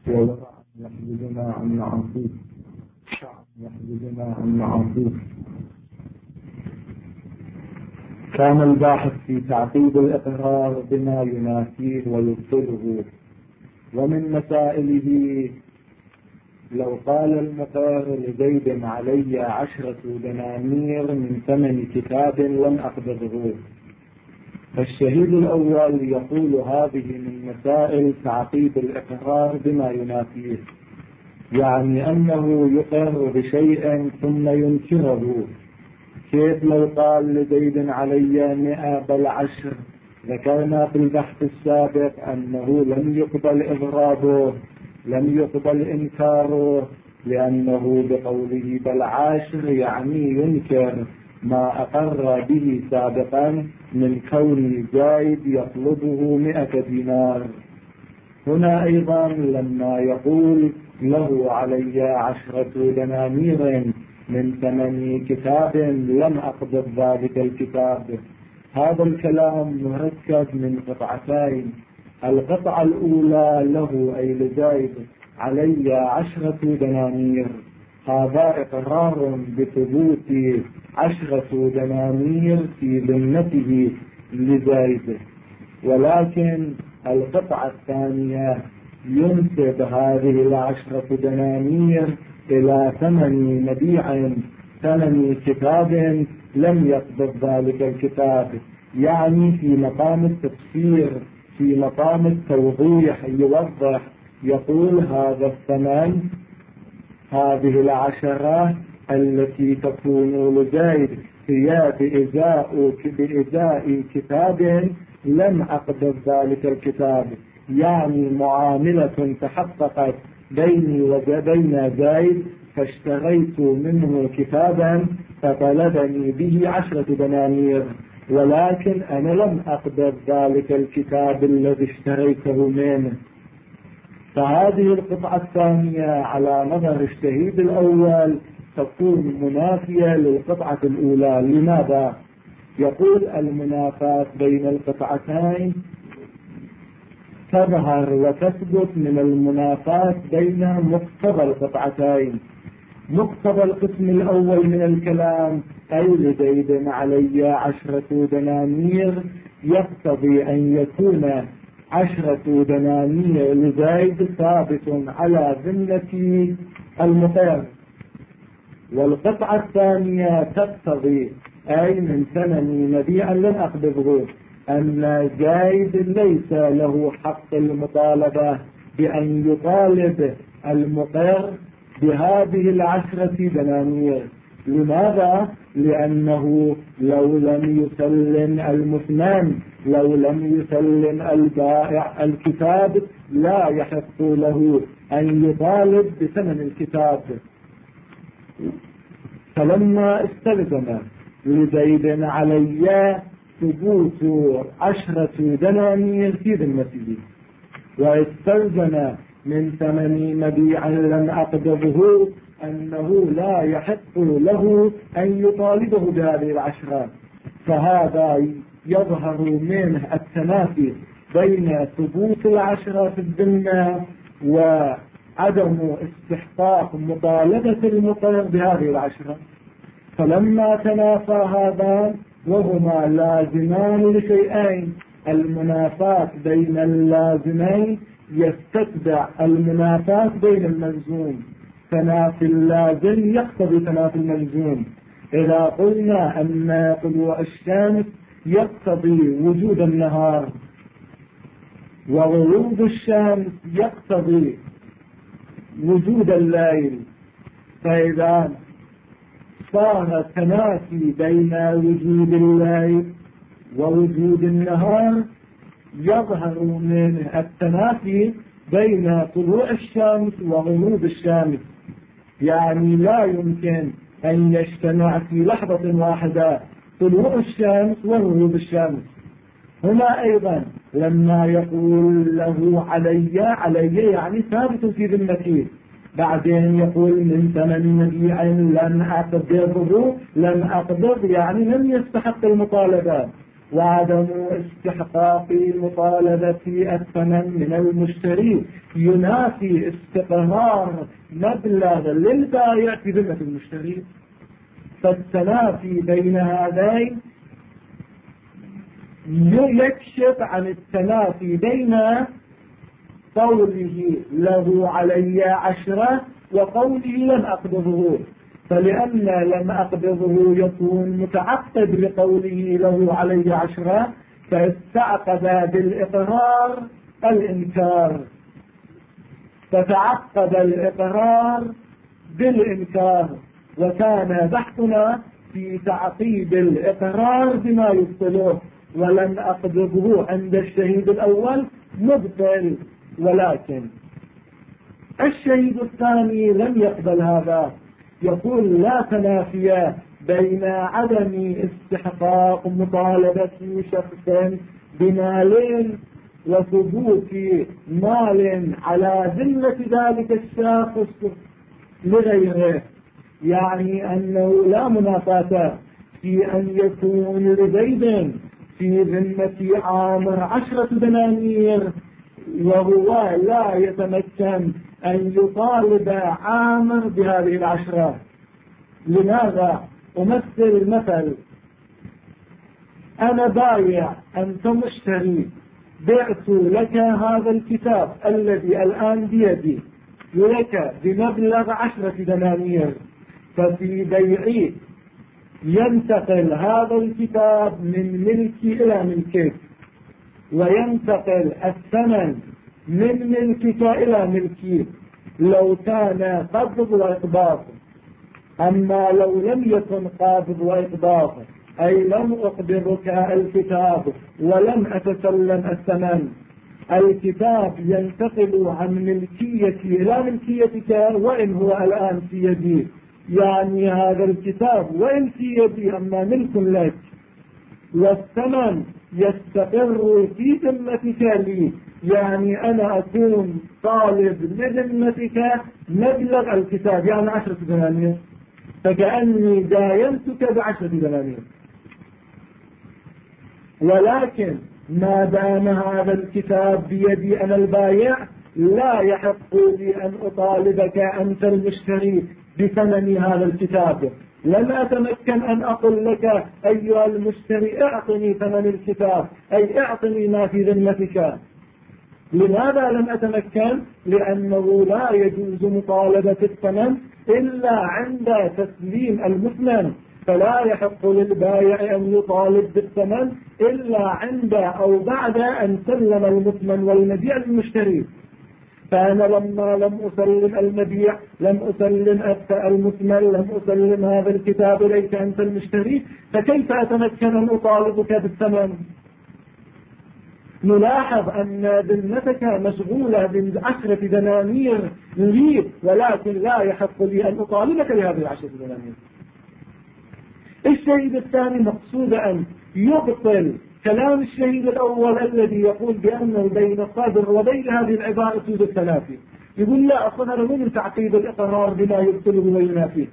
وورع يحجبنا عن معاصيه كان الباحث في تعقيد الإقرار بما ينافيه ويبطله. ومن مسائله: لو قال المقر لزيد علي 10 دنانير من ثمن كتاب لم أقبضه، فالشهيد الأول يقول هذه من مسائل تعقيد الإقرار بما ينافيه، يعني أنه يقر بشيء ثم ينكره. كيف لو قال لزيد علي 100 بل 10؟ ذكرنا في البحث السابق أنه لم يقبل إضرابه، لم يقبل إنكاره، لأنه بقوله بل 10 يعني ينكر ما أقر به سابقا من كون زايد يطلبه 100 دينار. هنا أيضا لما يقول له علي 10 دنانير من ثمن كتاب لم أقبض ذلك الكتاب، هذا الكلام مركب من قطعتين. القطعة الأولى له أي لزايد علي 10 دنانير، هذا إقرار بثبوت 10 دنانير في ذمته لزايد. ولكن القطعة الثانية ينسب هذه 10 دنانير إلى ثمن مبيع، ثمن كتاب لم يقبض ذلك الكتاب، يعني في مقام التفسير، في مقام التوضيح، يوضح يقول هذا الثمن، هذه 10 التي تكون لزايد هي بإزاء كتاب لم أقبض ذلك الكتاب، يعني معاملة تحققت بيني وبين زايد، فاشتريت منه كتابا فطلبني به 10 دنانير، ولكن أنا لم أقبض ذلك الكتاب الذي اشتريته منه. فهذه القطعة الثانية على نظر الشهيد الأول تكون منافية للقطعة الأولى. لماذا؟ يقول المنافاة بين القطعتين تظهر وتثبت من المنافاة بين مقتضى القطعتين. مقتضى القسم الأول من الكلام أي لزيد علي 10 دنانير يقتضي أن يكون 10 دنانير لزيد ثابت على ذمة المقر. والقطعة الثانية تقتضي أي من ثمن مبيع لم أقبضه أن زايد ليس له حق المطالبة بأن يطالب المقر بهذه 10 دنانير. لماذا؟ لأنه لو لم يسلم المثنان، لو لم يسلم البائع الكتاب لا يحق له أن يطالب بثمن الكتاب. فلما استلزم لزيد علي ثبوت 10 دنانير في ذمته، واستلزم من ثمن مبيع لم أقبضه أنه لا يحق له أن يطالبه بهذه 10، فهذا يظهر منه التنافي بين ثبوت 10 في الذمة وعدم استحقاق مطالبة المقر بهذه 10. فلما تنافى هذا وهما لازمان لشيئين، المنافاة بين اللازمين يستتبع المنافاة بين الملزوم، تنافي اللازم يقتضي تنافي الملزوم. إذا قلنا أن طلوع الشمس يقتضي وجود النهار وغروب الشمس يقتضي وجود الليل، فإذا صار تنافي بين وجود الليل ووجود النهار يظهر من التنافي بين طلوع الشمس وغروب الشمس، يعني لا يمكن أن يجتمع في لحظة واحدة طلوع الشمس وغروب الشمس. هنا أيضا لما يقول له علي يعني ثابت في ذمته، بعدين يقول من ثمن مبيع لم أقبضه، لم أقبض يعني لم يستحق المطالبة، وعدم استحقاق مطالبة الثمن من المشتري ينافي استقرار مبلغ للبائع في ذمة المشتري. فالتنافي بين هذين يكشف عن التنافي بين قوله له علي 10 وقوله لم أقبضه. فلأن لم أقبضه يكون متعقد لقوله له علي 10، فاستعقد بالإقرار الإنكار، فتعقد الإقرار بالإنكار. وكان بحثنا في تعقيد الإقرار بما يبطله، ولم أقبضه عند الشهيد الأول مبطل، ولكن الشهيد الثاني لم يقبل هذا، يقول لا تنافي بين عدم استحقاق مطالبة شخص بمال وثبوت مال على ذمة ذلك الشخص لغيره. يعني أنه لا منافاة في أن يكون لزيد في ذمة عامر 10 دنانير وهو لا يتمكن أن يطالب عامر بهذه 10. لماذا؟ أمثل مثل: أنا بايع، أنت مشتري، بعت لك هذا الكتاب الذي الآن بيدي لك بمبلغ 10 دنانير. ففي بيعي ينتقل هذا الكتاب من ملكي إلى ملكك، وينتقل الثمن من ملكك إلى ملكي لو كان قبض وإقباض. أما لو لم يكن قابض وإقباض، أي لم أقبضك الكتاب ولم أتسلم الثمن، الكتاب ينتقل عن ملكيتي إلى ملكيتك وإن هو الآن في يدي. يعني هذا الكتاب وإن في يدي أما ملك لك، والثمن يستقر في ذمتك لي. يعني أنا أكون طالب لذمتك مبلغ الكتاب، يعني 10 دنانير، فكأني داينتك ب10 دنانير. ولكن ما دام هذا الكتاب بيدي أنا البايع، لا يحق لي أن أطالبك أنت المشتري بثمن هذا الكتاب. لم أتمكن أن أقول لك أيها المشتري اعطني ثمن الكتاب، أي اعطني ما في ذمتك. لماذا لم أتمكن؟ لأنه لا يجوز مطالبة الثمن إلا عند تسليم المثمن، فلا يحق للبائع أن يطالب بالثمن إلا عند أو بعد أن سلم المثمن والمبيع للمشتري. فأنا لما لم أسلم المبيع، لم أسلم المثمن، لم أسلم هذا الكتاب إليك أنت المشتري، فكيف أتمكن أن أطالبك بالثمن؟ نلاحظ أن ذمتك مشغولة ب10 دنانير لي، ولكن لا يحق لي أن أطالبك بهذه 10 دنانير. الشهيد الثاني مقصود أن يبطل كلام الشهيد الأول الذي يقول بأنه بين الصادر وبين هذه العبارة توجد تنافي. يقول لا، أصلا أنا من تعقيد الإقرار بما يبطله وينافيه.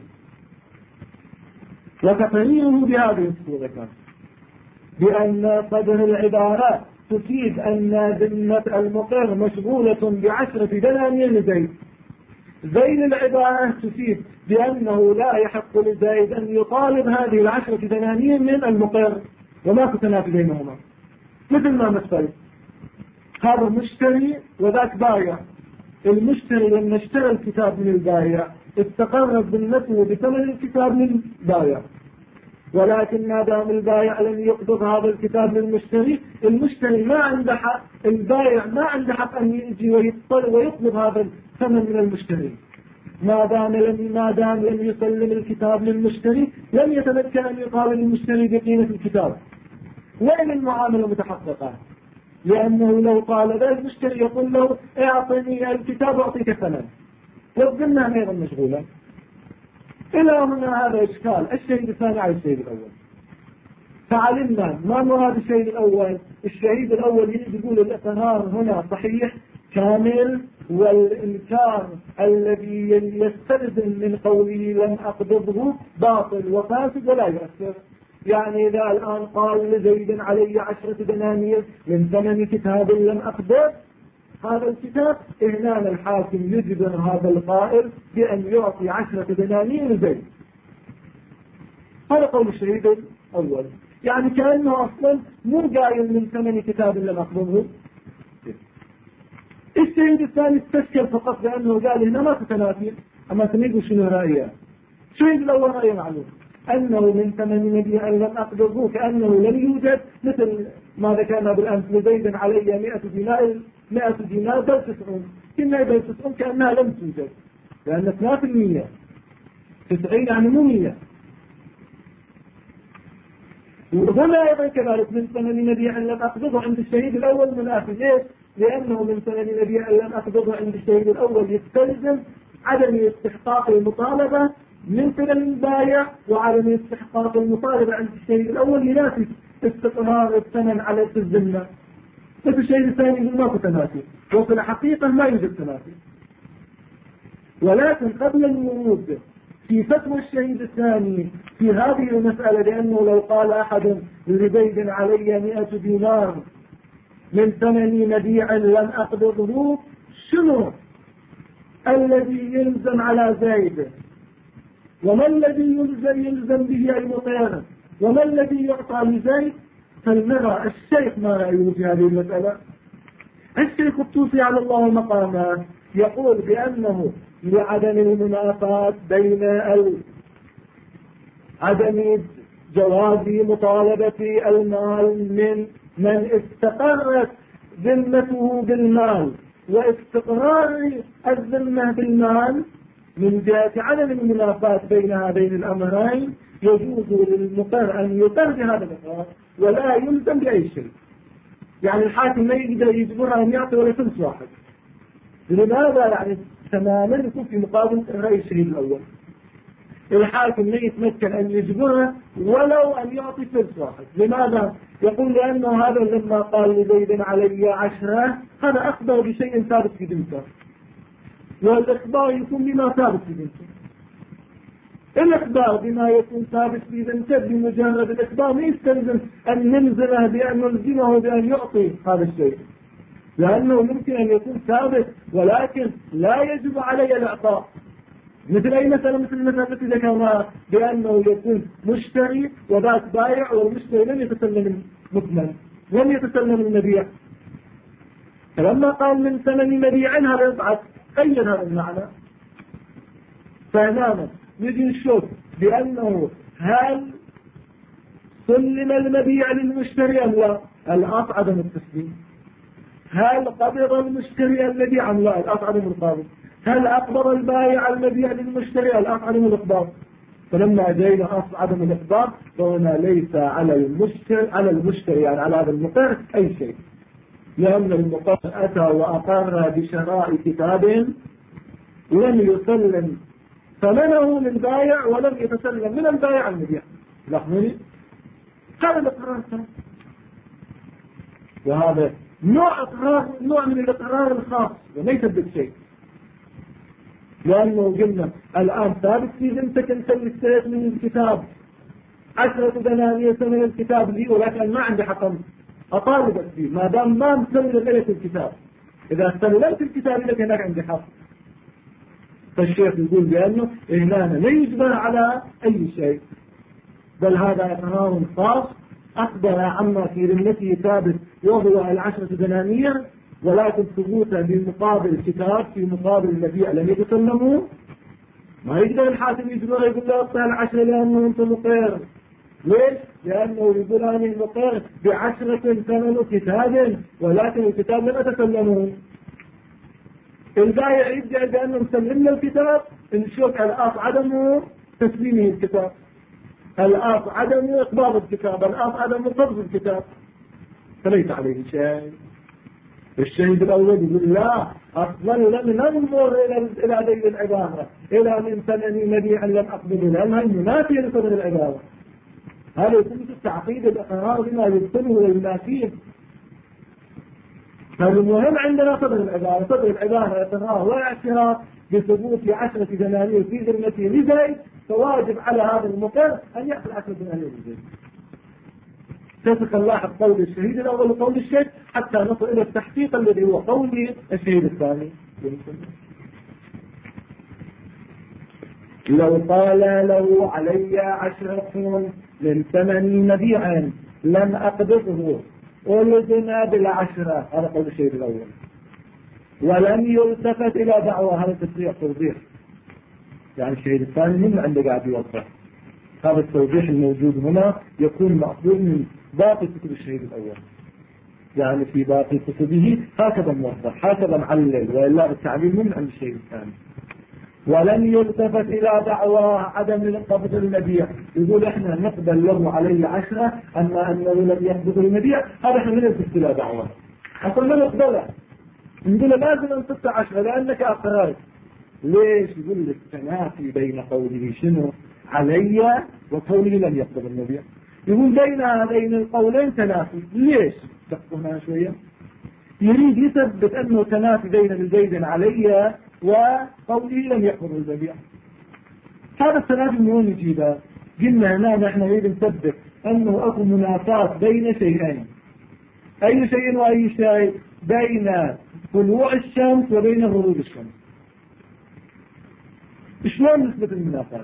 وتقريره بهذه الصورة كان بأن صدر العبارة تفيد أن ذمة المقر مشغولة ب10 دنانير لزيد. زين العبارة تفيد بأنه لا يحق لزيد أن يطالب هذه 10 دنانير من المقر، وما تنافي بينهما. مثل ما مثل هذا مشتري وذاك بايع. المشتري لما اشترى الكتاب من البايع استقرت ذمته بثمن الكتاب للبايع، ولكن ما دام البايع لم يقبض هذا الكتاب للمشتري، المشتري ما عنده حق، البايع ما عنده حق أن يجي ويطلب هذا الثمن من المشتري. ما دام لم يسلم الكتاب للمشتري لم يتمكن أن يطالب المشتري بقيمة الكتاب وإن المعاملة متحققة. لأنه لو طالب المشتري يقول له اعطني الكتاب واعطيك الثمن، والذمة أيضا مشغولة. إلى هنا هذا إشكال الشهيد الثاني على الشهيد الأول. فعلمنا ما مراد الشهيد الأول. الشهيد الأول يقول الإقرار هنا صحيح كامل، والإنكار الذي يستلزم من قوله لم أقبضه باطل وفاسد ولا يؤثر. يعني إذا الآن قال لزيد علي 10 دنانير من ثمن كتاب لم أقبض هذا الكتاب، هنا الحاكم يجبر هذا القائل بأن يعطي 10 دنانير لزيد. هذا قول الشهيد الأول، يعني كأنه أصلا مو قايل من ثمن كتاب لم أقبضه. الشهيد الثاني استشكل فقط بأنه قال هنا ما تتنافي، أما تنيد شنو رأيه؟ الشهيد الأول رأيه معلوم أنه من ثمن مبيع لم أقبضه كأنه لم يوجد، مثل ما ذكرنا بالأمس لزيد علي 100 دينار بل 90 كنا بل 90 كأنها لم توجد، لأن 3% 90 يعني مو 100. وهنا أيضا كذلك من ثمن مبيع لم أقبضه عند الشهيد الأول منافي. ليش؟ لأنه من ثمن مبيع لم أقبضه عند الشهيد الأول يستلزم عدم استحقاق المطالبة من قبل البايع، وعدم استحقاق المطالبة عند الشهيد الأول ينافي استقرار الثمن على الذمة. مثل الشهيد الثاني يقول ما تنافي، وفي الحقيقة ما يوجد تنافي. ولكن قبل الورود في فتوى الشهيد الثاني في هذه المسألة، لأنه لو قال أحد لزيد علي 100 دينار من ثمن مبيع لم أقبضه، شنو الذي يلزم على زيد؟ وما الذي يلزم به المطير؟ وما الذي يعطى لزيد؟ فلنرى الشيخ ما رأيه في هذه المسألة. الشيخ الطوسي على الله مقامه يقول بأنه لعدم المنافاة بين عدم جواز مطالبة المال من استقرت ذمته بالمال واستقرار الذمة بالمال، من جهة عدم المنافاة بين هذين الأمرين يجوز للمقر أن يقر بهذا الإقرار ولا يلزم بأي شيء. يعني الحاكم ما يقدر يجبرها أن يعطي ولا فلس واحد. لماذا؟ يعني تماما يكون في مقابل رأي الشهيد الأول. الحاكم لا يتمكن أن يجبرها ولو أن يعطي فلس واحد. لماذا؟ يقول لأنه هذا لما قال لزيد علي 10 هذا أخبر بشيء ثابت في ذمته، والإخبار يكون بما ثابت في ذمته. الإخبار بما يكون ثابت في ذمته بمجرد الإخبار ما يستلزم أن نلزمه بأن نلزمه بأن يعطي هذا الشيء، لأنه ممكن أن يكون ثابت ولكن لا يجب علي الإعطاء. مثل أي مثلا مثل المثال التي ذكرناها بأنه يكون مشتري وذاك بايع، والمشتري لم يتسلم المثمن، لم يتسلم المبيع، فلما قال من ثمن مبيع هذا يبعث قيد هذا المعنى. فهنا نجي نشوف بأنه هل سلم المبيع للمشتري أم لا؟ الأصل عدم التسليم. هل قبض المشتري المبيع أم لا؟ الأصل عدم القبض. هل أقبض البائع المبيع للمشتري؟ الأصل عدم الإقباض. فلما جينا أصل عدم الإقباض فهنا ليس على المشتري يعني على هذا المقر أي شيء، لأن المقر أتى وأقر بشراء كتاب لم يسلم ثمنه للبائع ولم يتسلم من البائع المبيع. لاحظوني هذا الإقرار، وهذا نوع من الإقرار الخاص وليس بالشيء، لأنه قلنا الآن ثابت في ذمتك أنت اللي اشتريت من الكتاب 10 دنانير ثمن الكتاب لي، ولكن ما عندي حق أطالبك فيه ما دام ما مسلم إليك الكتاب. إذا سلمت الكتاب لك هناك عندي حق. فالشيخ يقول بأنه هنا لا يجبر على أي شيء، بل هذا إقرار خاص أخبر عما في ذمته ثابت وهو 10 دنانير، ولكن ثبوتا بمقابل الكتاب في مقابل المبيع لم يتسلموا. ما يقدر الحاكم يجبر يقول له اعطي 10 لأنه أنت مقر. ليش؟ لأنه يقول أنا المقر ب10 ثمن كتاب ولكن الكتاب لم أتسلمه. البائع يدعي بأنه مسلمنا الكتاب، نشوف الأصل عدم تسليمه الكتاب، الأصل عدم إقباض الكتاب، الأصل عدم قبض الكتاب، فليس عليه شيء. الشهيد الأول يقول لا أصلا لم ننظر إلى ذي العبارة إلى من ثمن مبيعا لم أقبله، لأنها منافية لصدر العبارة. هذا يكون في التعقيد الإقرار بما يبطله وينافيه. فالمهم عندنا صدر العبارة، صدر العبارة إقرار واعتراف بثبوت 10 دنانير في ذمته لزيد، فواجب على هذا المقر أن يأخذ 10 دنانير لزيد. تترك نلاحظ قول الشهيد الأول وقول الشهيد حتى نصل إلى التحقيق الذي هو قول الشهيد الثاني. لو قال له علي 10 من ثمن مبيع لم أقبضه ولدنا بالعشرة، هذا قول الشهيد الأول، ولم يلتفت إلى دعوة، هذا تسريع توضيح. يعني الشهيد الثاني من عنده قاعد يوضح. هذا التوضيح الموجود هنا يكون مأخوذ من باقي كتب الشهيد الأول، يعني في باقي كتبه هكذا موضح هكذا معلل، وإلا التعليل من عند الشهيد الثاني. ولم يلتفت إلى دعوى عدم قبض المبيع، يقول احنا نقبل له عليه 10 أما أنه لم يقبض المبيع، هذا احنا من يلتفت إلى دعوى أصلا ما نقبله، نقول لازم أن تدفع 10 لأنك أقررت. ليش؟ يقول لك تنافي بين قوله شنو علي وقوله لم يقبض المبيع، يقول بين هذين القولين تنافي. ليش؟ تفقهنا شوية. يريد يثبت أنه تنافي بين الزيد علي وقوله لم يقبض المبيع. هذا التنافي من وين يجيبه؟ قلنا هنا نحن نريد نثبت أنه أكو منافاة بين شيئين. أي شيء وأي شيء؟ بين طلوع الشمس وبين غروب الشمس. شلون نثبت المنافاة؟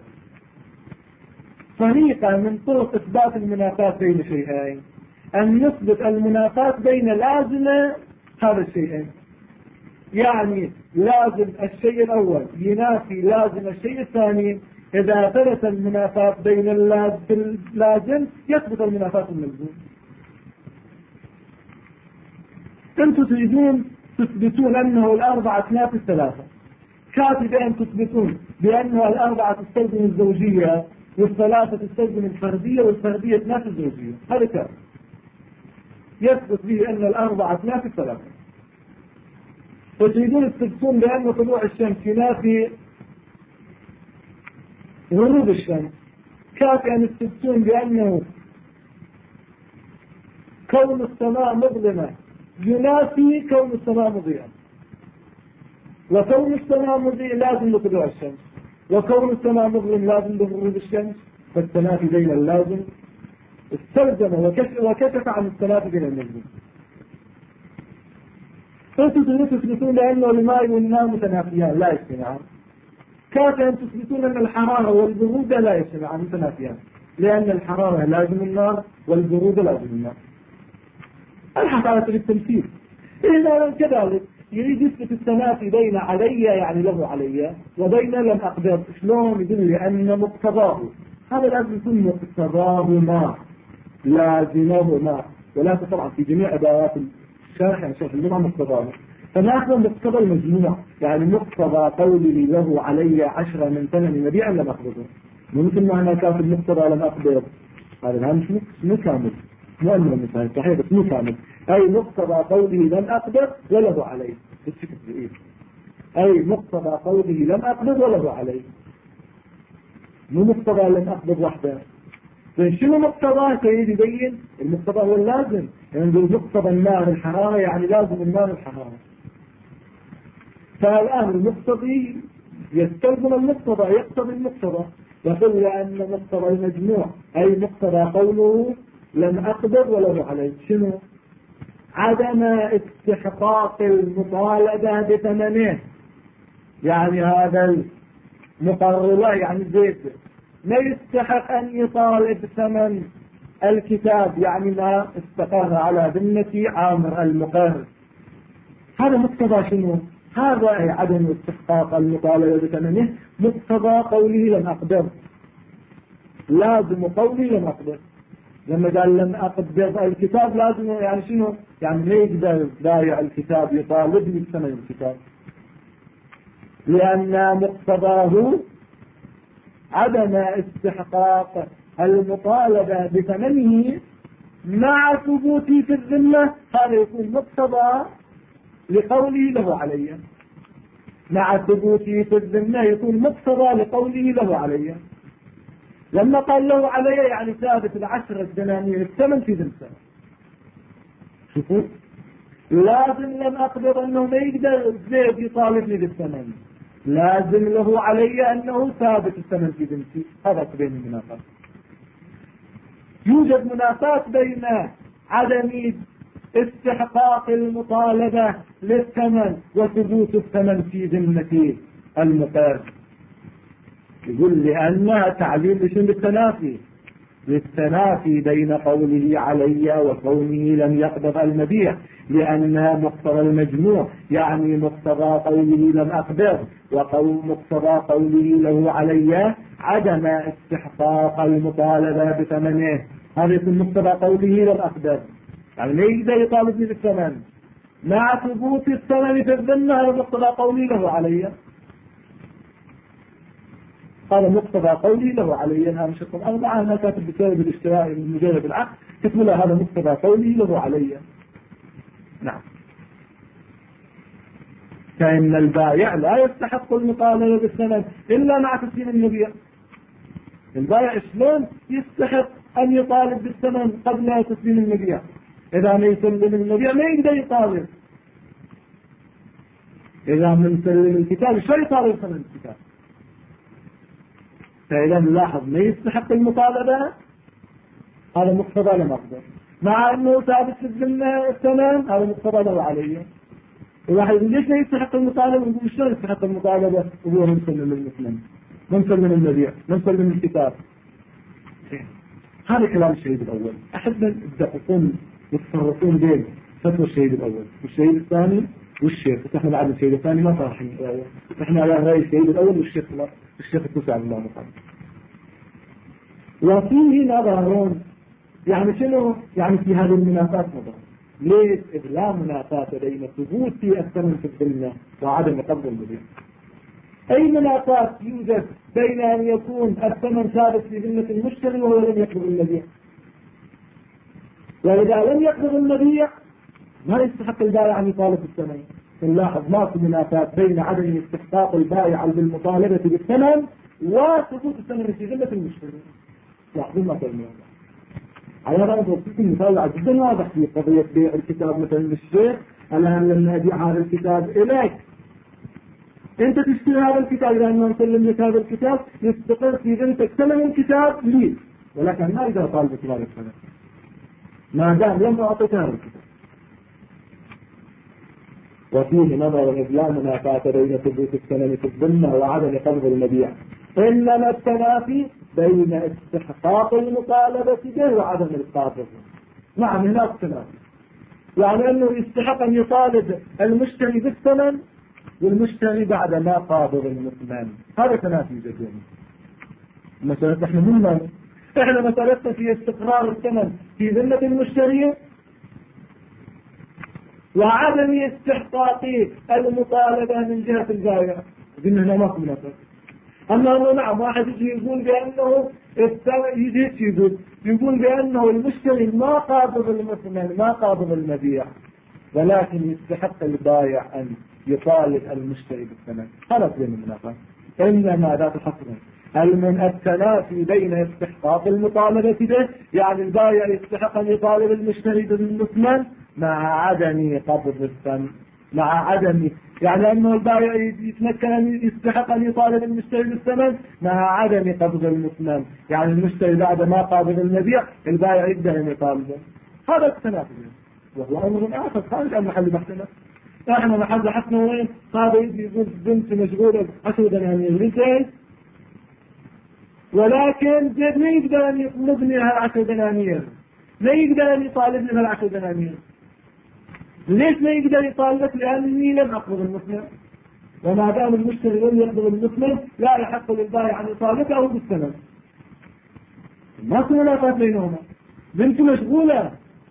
طريقة من طرق إثبات المنافاة بين شيئين أن نثبت المنافاة بين لازمة هذا الشيئين. يعني لازم الشيء الأول ينافي لازم الشيء الثاني، إذا ثبت المنافاة بين اللازم يثبت المنافاة الملزوم. أنتم تريدون تثبتون أنه الأربعة تنافي الثلاثة، كاتب أن تثبتون بأنه الأربعة تستلزم الزوجية والثلاثة تستلزم الفردية والفردية تنافي الزوجية، هذا كاتب يثبت به أن الأربعة تنافي الثلاثة. وتريدون تثبتون بأن طلوع الشمس ينافي غروب الشمس، كافي أن تثبتون بأنه كون السماء مظلمة ينافي كون السماء مضيئة، وكون السماء مضيء لازم لطلوع الشمس، وكون السماء مظلم لازم لغروب الشمس. فالتنافي بين اللازم استلزم وكشف عن التنافي بين الملزم. أنتم تثبتون أنه الماء والنار متنافيان لا يجتمعان، كافي أن تثبتون أن الحرارة والبرودة لا يجتمعان متنافيان، لأن الحرارة لازم النار والبرودة لازم النار. الحقيقة للتمثيل. إذا كذلك يريد يثبت التنافي بين علي يعني له علي وبين لم أقدر. شلون؟ يقول لي أن مقتضاه، هذا لازم يكون مقتضاهما لازمهما، ولكن طبعا في جميع أدوات الشرح يعني شرح اللغة مقتضاه. فناخذ مقتضى المجموع، يعني مقتضى قوله له علي 10 من ثمن مبيعا لم أقبضه. ممكن معنى كافر مقتضى لم أقبض، هذا الهم مو كامل، مو أنه مثال صحيح بس مو كامل. أي مقتضى قوله لم أقبض وله عليه، أي مقتضى قوله لم أقبض وله عليه، مو مقتضى لم أقبض وحده. شنو مقتضى؟ سيد يبين المقتضى هو اللازم، يعني مقتضى النار الحرارة يعني لازم النار الحرارة. فالآن المقتضي يستلزم المقتضى، يقتضي المقتضى. يقول لأن مقتضى المجموع أي مقتضى قوله لم أقبض وله عليه شنو؟ عدم استحقاق المطالبة بثمنه. يعني هذا المقرر يعني زيد ما يستحق أن يطالب ثمن الكتاب، يعني ما استقر على ذمة عامر المقرر. هذا مقتضى شنو؟ هذا أي عدم استحقاق المطالبة بثمنه، مقتضى قوله لم أقبض، لازم قوله لم أقبض. لما قال لم أقبض الكتاب لازم يعني شنو؟ يعني ما يقدر بايع الكتاب يطالبني بثمن الكتاب، لأن مقتضاه عدم استحقاق المطالبة بثمنه مع ثبوتي في الذمة. هذا يكون مقتضى لقوله له علي، مع ثبوتي في الذمة يكون مقتضى لقوله له علي. لما قال له علي يعني ثابت 10 دنانير الثمن في ذمته. شوفوا لازم لم أقدر أنه ما يقدر زيد يطالبني بالثمن، لازم له علي أنه ثابت الثمن في ذمتي. هذا بين المنافات. يوجد منافاة بين عدم استحقاق المطالبة للثمن وثبوت الثمن في ذمة المقر. يقول لأنها تعليل بالتنافي، للتنافي بين قوله علي وكونه لم يقبض المبيع، لأن مقتضى المجموع يعني مقتضى قوله لم أقبض مقتضى قوله له علي عدم استحقاق المطالبة بثمنه. هذا يكون مقتضى قوله لم أقبض، يعني لا يقدر يطالبني بالثمن مع ثبوت الثمن في الذمة. هذا مقتضى قوله له علي، هذا مقتضى قولي له علي. أنا مش القرآن معه ما كاتب بسبب الاشتراء المجرد العقد تكمل هذا مقتضى قولي له علي. نعم. فإن البائع لا يستحق المطالبة بالثمن إلا مع تسليم المبيع. البائع شلون يستحق أن يطالب بالثمن قبل تسليم المبيع؟ إذا ما يسلم المبيع ما يقدر يطالب. إذا من سلم الكتاب شو يطالب ثمن الكتاب؟ فإذا نلاحظ ما يستحق المطالبة، هذا مقتضى لم أقدر، مع أنه ثابت في الذمة الثمن، هذا مقتضى له علي. الواحد يقول ليش لا يستحق المطالبة؟ يقول شلون يستحق المطالبة وهو مسلم المسلم مسلم المبيع مسلم الكتاب؟ هذا كلام الشهيد الأول. أحب تدققون يتصرفون بين فتوى الشهيد الأول والشهيد الثاني والشيخ. احنا بعد الشهيد الثاني ما صارحين، احنا على رأي الشهيد الأول والشيخ التسع الله مقام. وفيه نظرون، يعني شنو؟ يعني في هذه المنافات نظر. ليش؟ إذ لا منافاة بين ثبوت الثمن في الذمة وعدم قبض المبيع. أي منافاة يوجد بين أن يكون الثمن ثابت في ذمة المشتري وهو لم يقبض المبيع؟ وإذا لم يقبض المبيع ما يستحق البائع أن يطالب بالثمن. نلاحظ ماكو منافاة بين عدم استحقاق البائع بالمطالبة بالثمن وثبوت الثمن في ذمة المشتري. لاحظون ما كلمة على رأيك وفيكم مثال جدا واضح في قضية بيع الكتاب مثلا للشيخ. الآن لما أبيع هذا الكتاب إليك، أنت تشتري هذا الكتاب، لأنه نسلم لك هذا الكتاب يستقر في ذمتك ثمن الكتاب لي، ولكن ما إذا طالبك هذا الثمن ما دام لم أعطيك هذا الكتاب. وفيه نظر إذ لا منافاة بين ثبوت الثمن في الذمة وعدم قبض المبيع، إنما التنافي بين استحقاق المطالبة به وعدم القابض. نعم هناك تنافي، يعني أنه يستحق أن يطالب المشتري بالثمن والمشتري بعد ما قابض المثمن. هذا تنافي جديد. مثلا احنا مهما احنا مسألتنا في استقرار الثمن في ذمة المشتري وعدم استحقاق المطالبة من جهة البائع. قلنا هنا ما كنا نفس. أما أنه نعم واحد يجي يقول بأنه يقول بأنه المشتري ما قابض المثمن ما قابض المبيع، ولكن يستحق البائع أن يطالب المشتري بالثمن. خلاص بين المنافات. إنما ذات حصر التنافي بين استحقاق المطالبة به، يعني البائع يستحق أن يطالب المشتري بالمثمن مع عدم قبض الثمن، مع عدم يعني أنه البائع يتمكن أن يستحق أن يطالب المشتري بالثمن مع عدم قبض المثمن، يعني المشتري بعد ما قابض المبيع البائع يقدر أن يطالبه. هذا التنافي، وهو أمر آخر خارج عن محل بحثنا. احنا محل بحثنا وين؟ هذا يقول بنت مشغولة 10 دنانير رجال، ولكن جد ما يقدر أن يطلبني هال 10 دنانير، لا يقدر أن يطالبني هال 10 دنانير. ليش ما يقدر يطالبك؟ لأنني لم أقبض المثمن، وما دام المشتري لم يقبض المثمن لا يحق للبائع أن يطالبه بالثمن. ما في منافاة بينهما، بنت مشغولة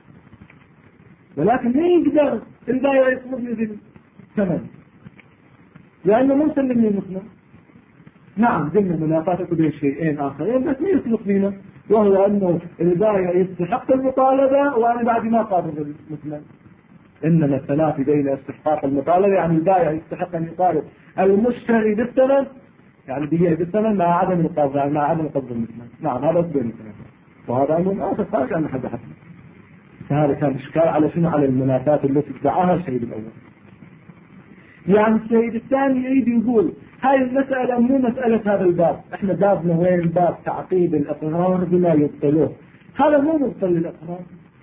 ولكن ما يقدر البائع يطلبني بالثمن لأنه ما مسلمني المثمن. نعم ضمن منافاتك بين شيئين آخرين بس ما يسلك فينا، وهو أنه البائع يستحق المطالبة وأنا بعد ما قابض المثمن. إنما التنافي بين استحقاق المطالبة يعني البائع يستحق أن يطالب المشتري بالثمن، يعني بيع بالثمن مع عدم القبض، يعني مع عدم قبض المثمن. نعم هذا بين الثمن، وهذا أمر آخر خارج عن حد حسن. فهذا كان إشكال على شنو؟ على المنافات التي ادعاها الشهيد الأول. يعني الشهيد الثاني يريد يقول هاي المسألة مو مسألة هذا الباب، احنا بابنا وين؟ باب تعقيد الإقرار بما يبطله. هذا مو مبطل للإقرار.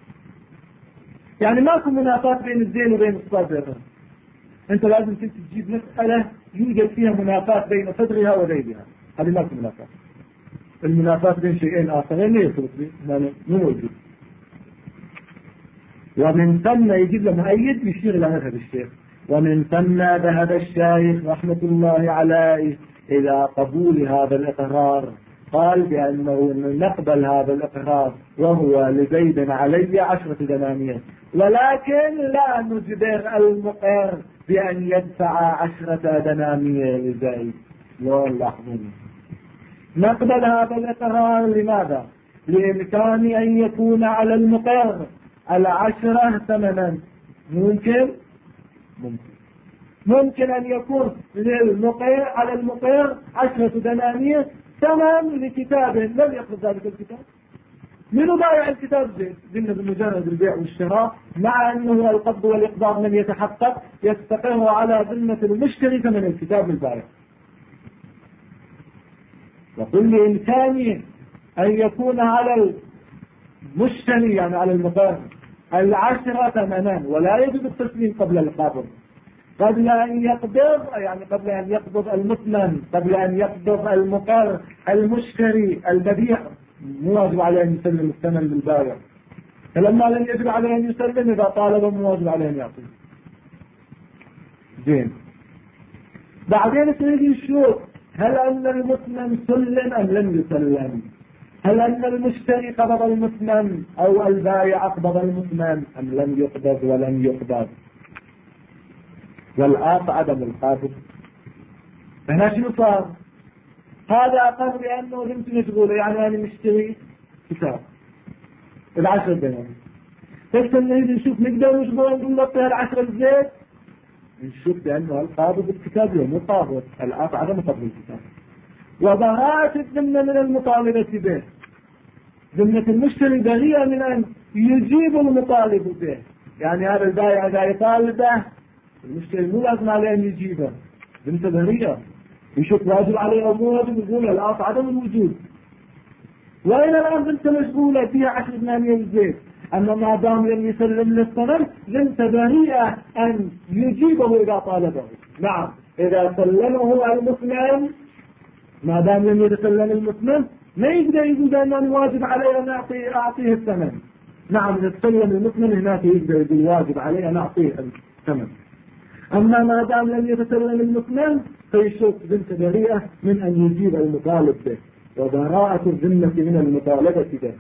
يعني ماكو منافاة بين الزين وبين الصدر. أنت لازم تجيب مسألة يوجد فيها منافاة بين صدرها وغيرها، هذه ماكو منافاة. المنافاة بين شيئين آخرين لا يخلط به، مو موجود. ومن ثم يجيب له مؤيد يشير إلى مذهب الشيخ. ومن ثم ذهب الشيخ رحمة الله عليه إلى قبول هذا الإقرار، قال بأنه نقبل هذا الإقرار وهو لزيد علي 10 دنانير، ولكن لا نجبر المقر بأن يدفع 10 دنانير لزيد. والله نقبل هذا الإقرار. لماذا؟ لإمكان أن يكون على المقر 10 ثمنا. ممكن أن يكون للمقر على المقر 10 دنانير ثمن لكتاب لم يقبض ذلك الكتاب. منو بايع الكتاب؟ زيد. قلنا بمجرد البيع والشراء مع أنه القبض والإقباض لم يتحقق يستقر على ذمة المشتري ثمن الكتاب البائع. وكل إمكان أن يكون على المشتري يعني على المقر 10 ثمنا، ولا يجب التسليم قبل القبض، قبل أن يقبض، يعني قبل أن يقبض المثمن، قبل أن يقبض المقر المشتري المبيع مو واجب عليه أن يسلم الثمن للبائع. فلما لم يجب عليه أن يسلم إذا طالب مو واجب عليه أن يعطيه. زين. بعدين سيجي نشوف هل أن المثمن سلم أم لم يسلم، هل أن المشتري قبض المثمن أو البائع أقبض المثمن أم لم يقبض ولم يقبض. والآن عدم القابض. هنا شنو صار؟ هذا أقر بأنه بنت مشغولة، يعني أنا مشتري كتاب ب10 دنانير. بس نريد نشوف نقدر نشبه نقول له 10 زيت، نشوف بأنه القابض الكتاب مو قابض، الآن عدم قبض الكتاب. وبراءة الذمة من المطالبة به. ذمة المشتري بريئة من أن يجيب المطالب به، يعني هذا البائع إذا يطالبه المشتري مو لازم عليه أن يجيبه، ذمته بريئة. يشوف واجب عليه أو مو واجب يقول الآن عدم الوجود. وإن الآن ذمته مشغولة فيها 10 دنانير زيت، أما ما دام لم يسلم للثمن ذمته بريئة أن يجيبه إذا طالبه. نعم إذا سلمه المثمن، ما دام لم يتسلم المثمن ما يقدر يقول أنه واجب عليه أن أعطيه الثمن. نعم إذا تسلم المثمن هناك يقدر يقول واجب عليه أن أعطيه الثمن. أما ما دام لم يتسلم المثمن فيشوف ذمته بريئة من أن يجيب المطالب به، وبراءة الذمة من المطالبة به.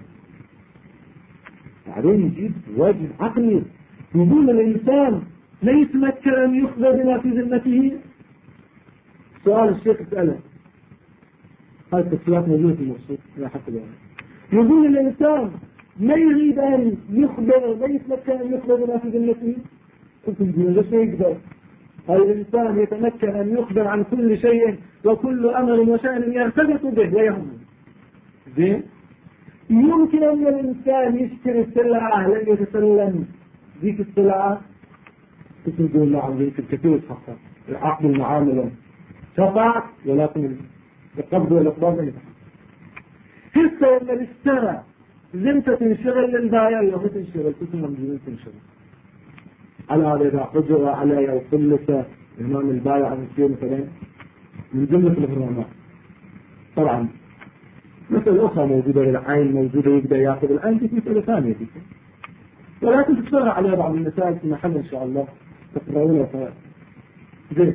بعدين يجيب واجب عقلي، يقول الإنسان لا يتمكن أن يخبر بما في ذمته. سؤال الشيخ سأله، هذه التفسيرات موجودة في المقصود لا حتى يعني. يقول الإنسان ما يريد أن يخبر، لا يتمكن أن يخبر بما في ذمته. كنتم تقولون ليش يقدر؟ الإنسان يتمكن أن يخبر عن كل شيء وكل أمر وشأن يرتبط به ويهمه. زين؟ يمكن أن الإنسان يشتري السلعة لن يتسلم ذيك السلعة. تقول نعم ذيك الكثير تحقق العقد المعاملة شفع، ولكن القبض والإقباض لا يتحقق. حتى أن الاشترى ذمته تنشغل للبائع ولا تنشغل، تنشغل على هذا إذا حجر عليه أو فلسة إمام البائع عن الشيء مثلا من جملة الإغرامات. طبعا مسألة أخرى موجودة، العين موجودة يقدر يأخذ العين، في مسألة ثانية دي. ولكن تشتغل عليها بعض المسائل في محل إن شاء الله تقرأونها. زين.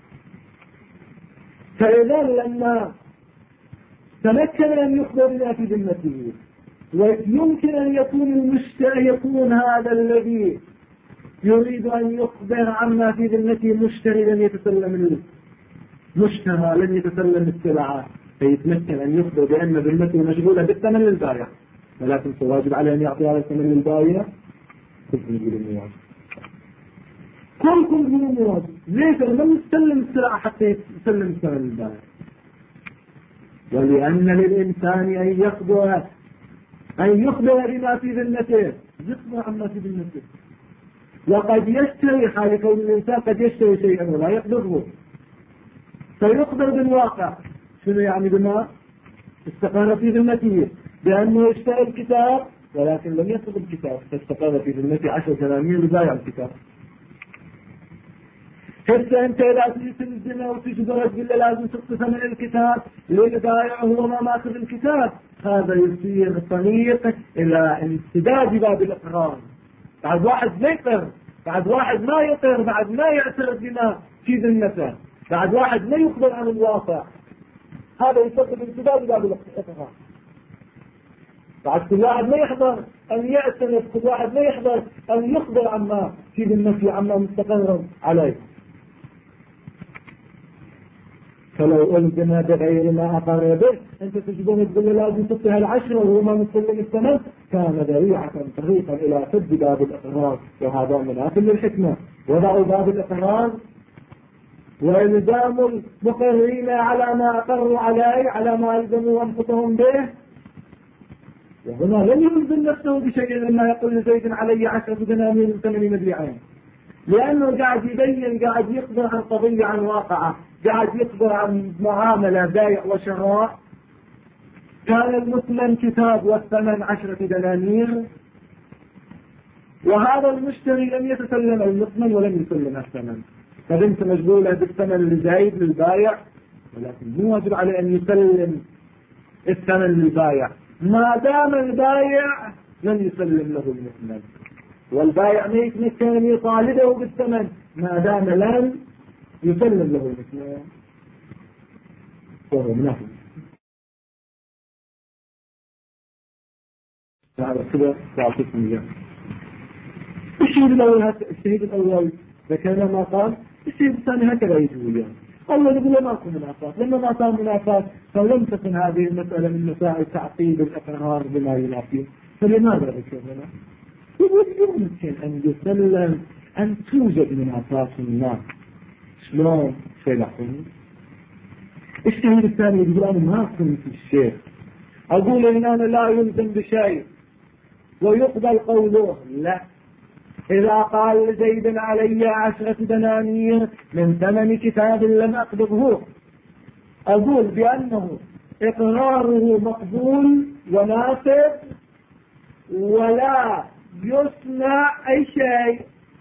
فإذا لما تمكن أن يخبر بما في ذمته، ويمكن أن يكون المشتري يكون هذا الذي يريد أن يخبر عما في ذمته مشتري لن يتسلم المشترى، لن يتسلم السلعة، فيتمكن أن يخبر بأن ذمته مشغولة بالثمن للبائع، ولكن واجب عليه أن يعطي هذا الثمن للبائع. كلكم يقولون واجب، كلكم يقولون واجب. ليش؟ لم يسلم السلعة حتى يسلم الثمن للبائع. ولأن للإنسان أن يخبر بما في ذمته، يخبر عما في ذمته. وقد يشتري، حال كون الإنسان قد يشتري شيئا ولا يقدره، فيخبر بالواقع. شنو يعني بما استقر في ذمته؟ بأنه اشترى الكتاب ولكن لم يطلب الكتاب، فاستقر في ذمته 10 دنانير لبايع الكتاب. هسه انت اذا تجي تلزمه وتجبره تقول له لازم تعطي ثمن الكتاب للبايع هو ما ماخذ الكتاب، هذا يصير طريق الى انسداد باب الاقرار. بعد واحد ما يقر، بعد واحد ما يقر، بعد ما يعترف بما في ذمته، بعد واحد ما يخبر عن الواقع، هذا يسبب انسداد باب الاقرار. بعد كل واحد ما يحضر ان يعترف، كل واحد ما يحضر ان يخبر عما في ذمته عما مستقر عليه. فلو ألزم بغير ما أقر به أنت تجبره تقول له لازم تطيها 10 وهو ما مستلم الثمن، كان ذريعة طريقا إلى سد باب الإقرار، وهذا مناف للحكمة. وضعوا باب الإقرار وإلزام المقرين على ما أقروا عليه، على ما ألزموا أنفسهم به، وهنا لم يلزم نفسه بشيء مما يقول لزيد علي 10 دنانير من ثمن مبيعين، لأنه قاعد يبين، قاعد يخبر عن قضية، عن واقعة، قاعد يخبر عن معاملة بيع وشراء. كان المثمن كتاب والثمن 10 دنانير، وهذا المشتري لم يتسلم المثمن ولم يسلم الثمن، فبنت مشغولة بالثمن لزايد للبايع، ولكن مو واجب عليه أن يسلم الثمن للبايع ما دام البايع لم يسلم له المثمن، والبايع ما يتمكن أن يطالبه بالثمن ما دام لم يسلم له المثمن، وهو منافق. هذا كذا تعطيكم إياه. الشهيد الأول ذكرنا ما قال، الشهيد الثاني هكذا يجوز يعني. الله يقول ماكو منافات، لما ما كان منافات فلم تكن هذه المسألة من مسائل تعقيد الإقرار بما ينافيه، فلماذا ذكرنا؟ يقول يمكن أن يسلم أن توجد منافات ما. شلون سيلاحظون؟ الشهيد الثاني يقول أنا ما كنت الشيخ أقول إن أنا لا يلزم بشيء ويقبل قوله، لا. إذا قال لزيد علي 10 دنانير من ثمن كتاب لم أقبضه، أقول بأنه إقراره مقبول ونافذ ولا يصنع أي شيء،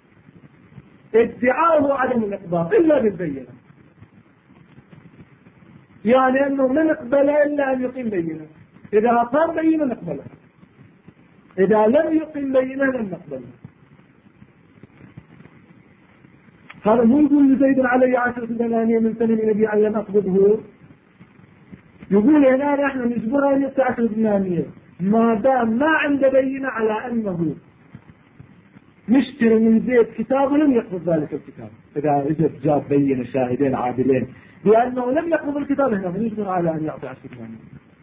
ادعاه عدم الإقباض إلا بالبينة، يعني أنه من نقبله إلا أن يقيم بينة. إذا أقام بينة نقبله، إذا لم يقيم بينة لم نقبله. هذا مو يقول لزيد علي 10 دنانير من ثمن مبيعا لم أقبضه، يقول هنا نحن نجبرها أن يدفع 10 دنانير ما دام ما عنده بينة على أنه نشتري من زيد كتاب ولم يقبض ذلك الكتاب. إذا إجت جاب بينة شاهدين عادلين بأنه لم يقبض الكتاب، هنا نجبر على أن يعطي 10 دنانير.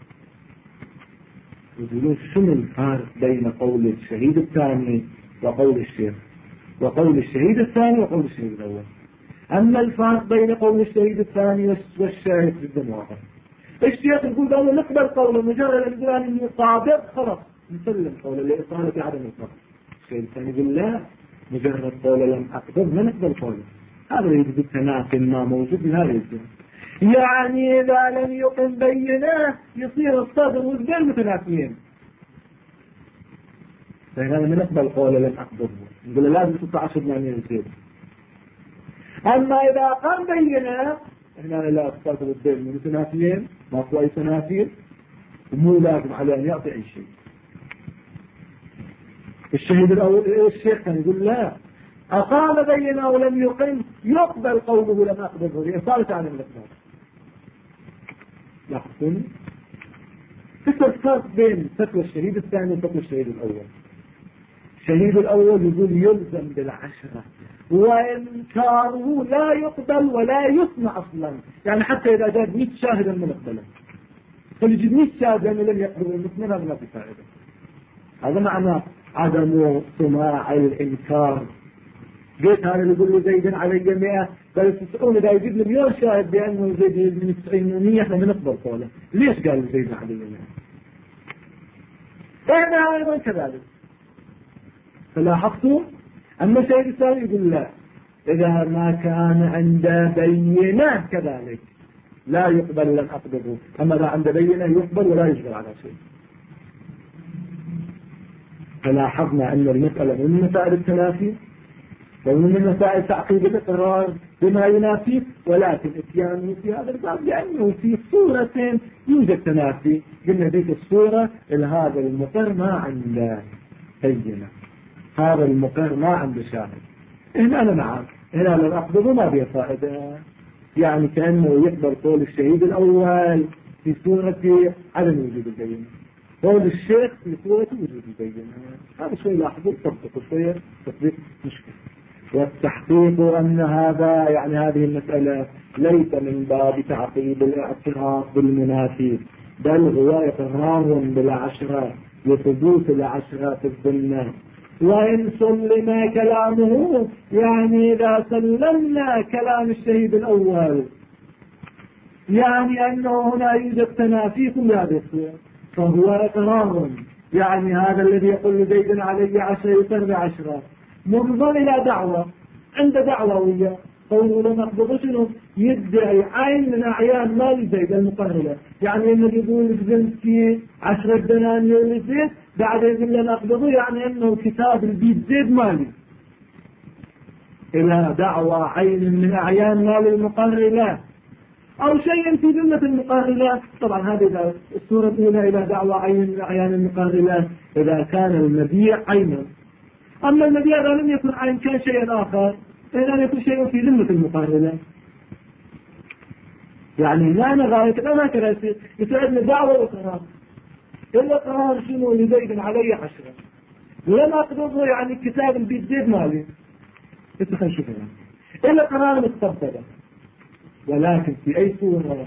يقولون شنو الفارق بين قول الشهيد الثاني وقول الشيخ، وقول الشهيد الثاني وقول الشهيد الأول؟ أما الفارق بين قول الشهيد الثاني والشاهد جدا واضح. الشيخ يقول قالوا نقبل قوله مجرد أن يقول أن يطابق خلاص نسلم قوله لإصالة عدم الفرق. الشهيد الثاني يقول لا، مجرد قوله لم أقبل ما نقبل قوله، هذا يجب التناقض ما موجود من هذا الجهة. يعني إذا لم يقم بينه يصير الصدر والذل متنافيين، فهذا من نقبل قوله لم أقبله، نقول لازم 16 دنانير يصير. أما إذا قام بينه هنا لا الصدر والذل متنافيين، ماكو أي تنافي، ومو لازم عليه أن يعطي أي شيء. الشهيد الأول الشيخ كان يقول لا، أقام بينه ولم يقم يقبل قوله لم أقبله لإصالة عن الإقبال. لاحظون الفرق بين فتوى الشهيد الثاني وفتوى الشهيد الأول. الشهيد الأول يقول يلزم بالعشرة وإنكاره لا يقبل ولا يسمع أصلا، يعني حتى إذا جاء 100 شاهدا من يقبله، فليجد 100 شاهدا لم يقبل المسلم، هذا ما في فائدة. هذا معنى عدم سماع الإنكار. قلت هذا اللي يقول له زيد علي 100 بل 90، إذا يجيب لي 100 شاهد بأنه زيد من 90 و100 احنا بنقبل قوله، ليش قال زيد علي 100؟ احنا أيضا كذلك. فلاحظتوا أما الشيء الثاني يقول لا، إذا ما كان عنده بينة كذلك لا يقبل لم أقبضه، أما إذا عنده بينة يقبل ولا يجبر على شيء. فلاحظنا أن المسألة من مسائل التنافي ومن مسائل تعقيد الإقرار بما ينافيه، ولكن اتيانه في هذا الباب لأنه في صورة يوجد تنافي. قلنا ذيك الصورة هذا المقر ما عنده بينة، هذا المقر ما عنده شاهد. هنا أنا معك، هنا لو أقبضه ما بيه فائدة، يعني كأنه يقبل قول الشهيد الأول في صورة عدم وجود البينة، قول الشيخ في صورة وجود البينة. هذا شيء لاحظوا تطبق شوية تطبيق مشكلة. والتحقيق أن هذا يعني هذه المسألة ليس من باب تعقيد الاعتراف بالمنافي، بل هو إقرار بالعشرة لثبوت العشرة في الذمة. وإن سلم كلامه، يعني إذا سلمنا كلام الشهيد الأول يعني أنه هنا يوجد تنافي في هذه الصورة، فهو إقرار. يعني هذا الذي يقول زيد علي 10 يسر 10 منظر إلى دعوة، عند دعوة وياه قولوا لما أقبض شنو يدعي عين من أعيان مال زيد المقررة، يعني أنه يقول زنتي 10 دنانير لزيد بعد يقول لنا أقبضه، يعني أنه كتاب البيت زيد مالي، إلى دعوة عين من أعيان مال المقررة أو شيء في ذمة المقررة. طبعا هذه الصورة الأولى إلى دعوة عين من أعيان المقررة إذا كان المبيع عينا. أما المبيع إذا لم يكن عين كان شيء آخر، إذا يكون شيء في ذمة المقررة، يعني لا نغاية لا كذا يساعدنا دعوة وقرار. إلا قرار شنو لزيد علي 10 ولما أقبضه، يعني كتاب البيت زيد مالي اتخذ شكرا، إلا قرار مستقبلا. ولكن في أي صورة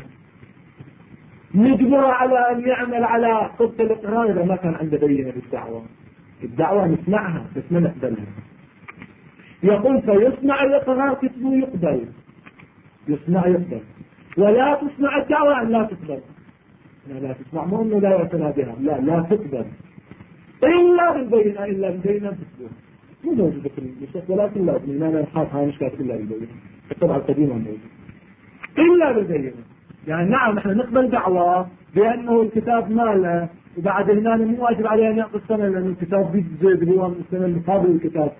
نجبر على أن يعمل على قبض الإقرار إذا ما كان عنده بينة بالدعوة. الدعوة نسمعها بس ما نقبلها. يقول فيسمع الإقرار كتبه يقبل، يسمع يقبل، ولا تسمع الدعوة أن لا تقبل. لا تسمع مو أنه لا يعتنى بها، لا تقبل إلا بالبينة، إلا بالبينة تقبل. مو موجودة في الشيخ ولكن لا أدري، أنا نحاط هاي مشكلة إلا بالبينة، الطبعة القديمة موجودة إلا بالبينة. يعني نعم نحن نقبل دعوة بأنه الكتاب ماله، وبعد هنا مو واجب عليه أن يعطي السنة لأن الكتاب بيت زيد اللي هو من السنة المقابل الكتاب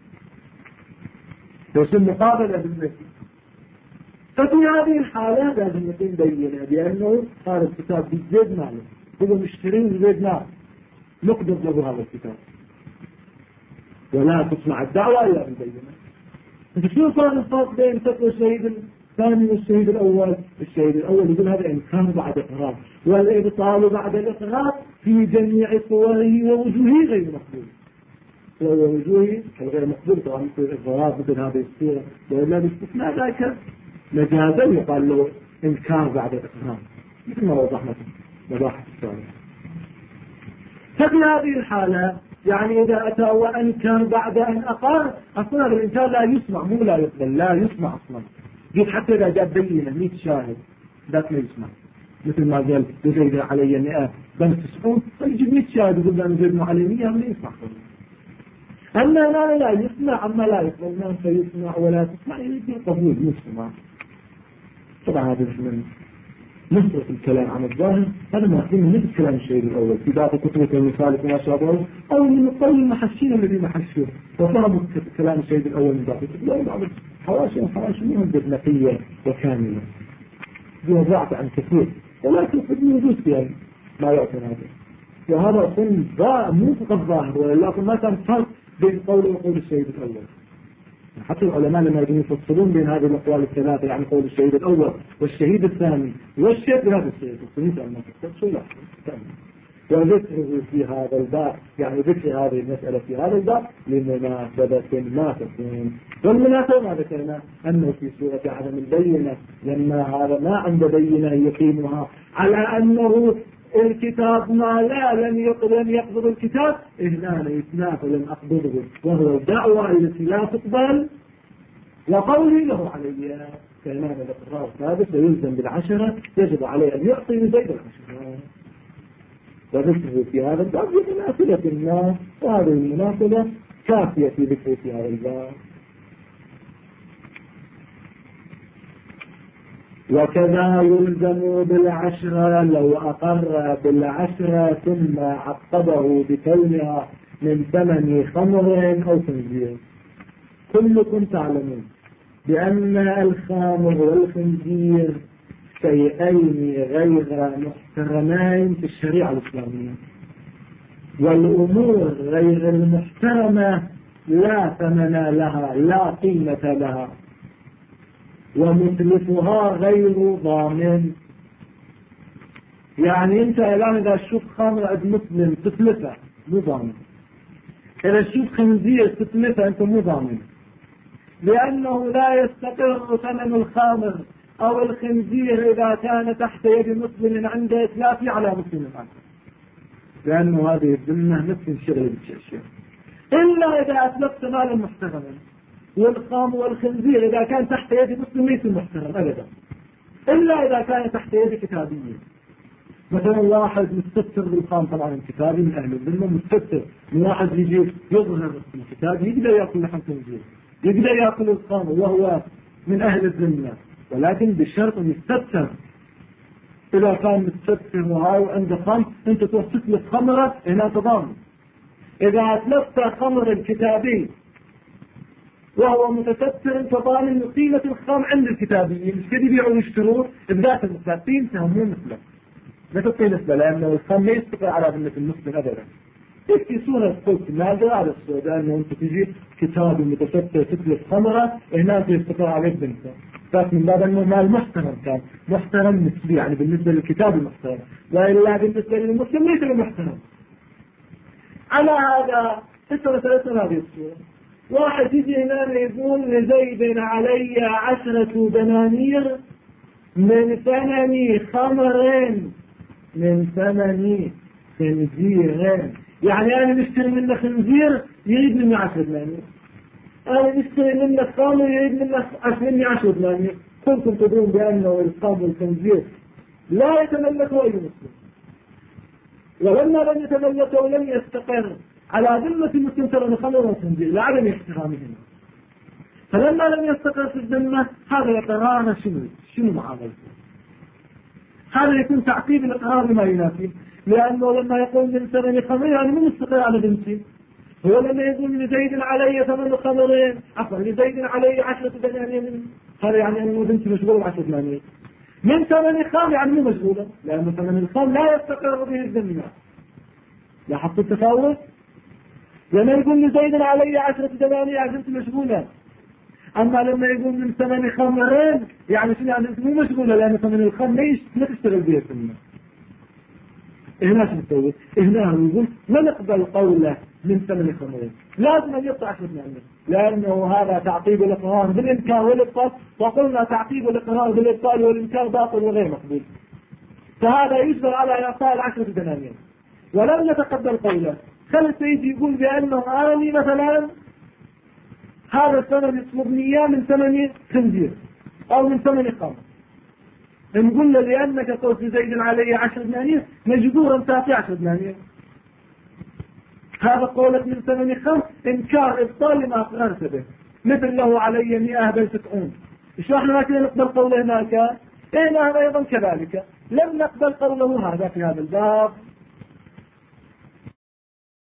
يسمى مقابلة بالنسبة. ففي هذه الحالة لازم نكون بينة بأنه هذا الكتاب بيت زيد ماله، هو مشترين زيد مال، نقبض له هذا الكتاب ولا تسمع الدعوة إلا بالبينة. انت شو صار الفرق بين فتوى الشهيد الثاني والشهيد الأول؟ الشهيد الأول يقول هذا إنكار بعد إقرار، والإبطال بعد الإقرار في جميع صوره ووجوهه غير مقبول. ووجوهه غير مقبول طبعا مثل الضراب مثل هذه الصورة، وإلا باستثناء ذلك مجازا يقال له إنكار بعد الإقرار مثل ما وضحنا في مباحث الثانية. ففي هذه الحالة يعني إذا أتى وأنكر بعد أن أقر، أصلا الإنسان لا يسمع، مو لا يقبل، لا يسمع أصلا. قلت حتى إذا جاب بينة 100 شاهد ذاك ما يسمع، مثل ما قال زيد علي 100 بنت سعود فيجيب 100 شاهد يقول أنا زيد علي 100 ما يسمع. أما لا يسمع، أما لا يقبل ما سيسمع ولا تسمع يجي قبول يسمع. طبعا هذا من نصرف الكلام عن الظاهر، هذا ما أخذين من نفس كلام الشهيد الأول في بعض كتب المثال وما شابه، أو من القول المحشين الذي محشوه وفهموا كلام الشهيد الأول من بعض كتب بعض حواشي مهدد نقية وكاملة وضعت عن كثير، ولكن قد يوجد فيها ما يعطي هذا. وهذا أصلا مو فقط ظاهر، ولكن ما كان فرق بين قول وقول الشهيد الأول. حتى العلماء لما يجب يفصلون بين هذه الأقوال الثلاثة، يعني قول الشهيد الأول والشهيد الثاني والشهيد بهذا الشهيد الثاني ما تفصل شو لا وذكره في هذا الباب، يعني ذكر هذه المسألة في هذا الباب لمناسبة ما تكون. والمناسبة ما ذكرنا أنه في سورة عدم البينة لما هذا ما عند بينة يقيمها على أنه الكتاب ما لم يقبض الكتاب هنا يتنافى لم أقبضه، وهو الدعوة التي لا تقبل وقولي له علي كلام الإقرار ثابت ويلزم بالعشرة، يجب عليه أن يعطي زيد العشرة. وذكره في هذا الباب بمناسبة الناس، وهذه المناسبة كافية في ذكره في هذا الباب. وكذا يلزم بالعشرة لو أقر بالعشرة ثم عقبه بكونها من ثمن خمر أو خنزير. كلكم تعلمون بأن الخمر والخنزير شيئين غير محترمين في الشريعة الإسلامية، والأمور غير المحترمة لا ثمن لها لا قيمة لها، ومتلفها غير ضامن. يعني انت الآن اذا تشوف خمر عند مسلم تتلفه مو ضامن، اذا تشوف خنزير تتلفه انت مو ضامن، لانه لا يستقر ثمن الخمر او الخنزير اذا كان تحت يد مسلم عند اتلافه على مسلم اخر، لانه هذه الذمه نفس الشغل بالشيء، الا اذا اتلفت مالا محترما. والخمر والخنزير اذا كان تحت يد مسلم ليس محترم ابدا، الا اذا كان تحت يد كتابي. مثلا واحد مستتر بالخام، طبعا كتابي من اهل الذمه مستتر، من واحد يجي يظهر الكتاب يقدر ياكل لحم خنزير، يقدر ياكل الخمر وهو من اهل الذمه، ولكن بالشرط ان يستتر. اذا كان مستتر وهاي وعنده خمر انت تروح تتلف خمره هنا تضامن. اذا اتلفت خمر الكتابي وهو متستر انت ضامن قيمه الخمر عند الكتابيين، مش كده يبيعوا ويشتروه بذات المساكين تهمون مثله. لا تقول نسبة، لأنه الخمر لا يستقر على ذمة المسلم أبدا. في صورة قلت ماذا على السوداء أنه أنت تجي كتاب متستر تتلف خمرة هنا يستقر عليك ذمته، لكن من باب أنه مال محترم كان محترم نسبي، يعني بالنسبة للكتاب المحترم، وإلا بالنسبة للمسلم ليس محترم. على هذا مثلا هذه الصورة، واحد يجي هنا يقول لزيد علي 10 دنانير من ثمن خمرين من ثمن خنزير، يعني أنا نشتري منه خنزير يريد مني 10 دنانير، أنا نشتري منه خمر يريد مني 10 دنانير. كنتم تدرون بأنه الخمر والخنزير لا يتملكه أي مسلم، ولما لم يتملكه ولم يستقر على ذمة المسلم ترى الخمر والخنزير لعدم احترامهما، فلما لم يستقر في الذمة هذا القرار شنو معاملته؟ هذا يكون تعقيب الإقرار بما ينافيه، لأنه لما يقول من ثمن خمر يعني مو مستقر على ذمتي. هو لما يقول لزيد علي ثمن خمرين، عفوا لزيد علي 10 دنانير، هذا يعني أنه ذمتي مشغولة 10 دنانير. من ثمن خام يعني مو مشغولة، لأن ثمن الخام لا يستقر به الذمة. لاحظت التفاوت؟ لما يقول لزيد علي 10 دنانير يعني ذمتي مشغولة، أما لما يقول من ثمن خمرين يعني شنو؟ يعني مو مشغولة، لأن ثمن الخمر لا تشتغل به الذمة. هنا شو نسوي؟ هنا يقول ما نقبل قوله من ثمن خمرين، لازم أن يقطع 10 دنانير، لأنه هذا تعقيب الإقرار بالإنكار والإبطال، وقلنا تعقيب الإقرار بالإبطال والإنكار باطل وغير مقبول، فهذا يجبر على إعطاء 10 دنانير. ولم نتقبل قوله، خلي سيدي يقول بأنه آني مثلا هذا الثمن يطلبني اياه من ثمن خنزير او من ثمن خمر، نقول له لانك قلت زيد علي 10 دنانير مجبورا تعطي 10 دنانير. هذا قولك من ثمن خمر انكار ابطال لما اقررت به، مثل له علي 100 بل 90. شو احنا ما كنا نقبل قوله هناك؟ هنا ايضا كذلك لم نقبل قوله هذا في هذا الباب،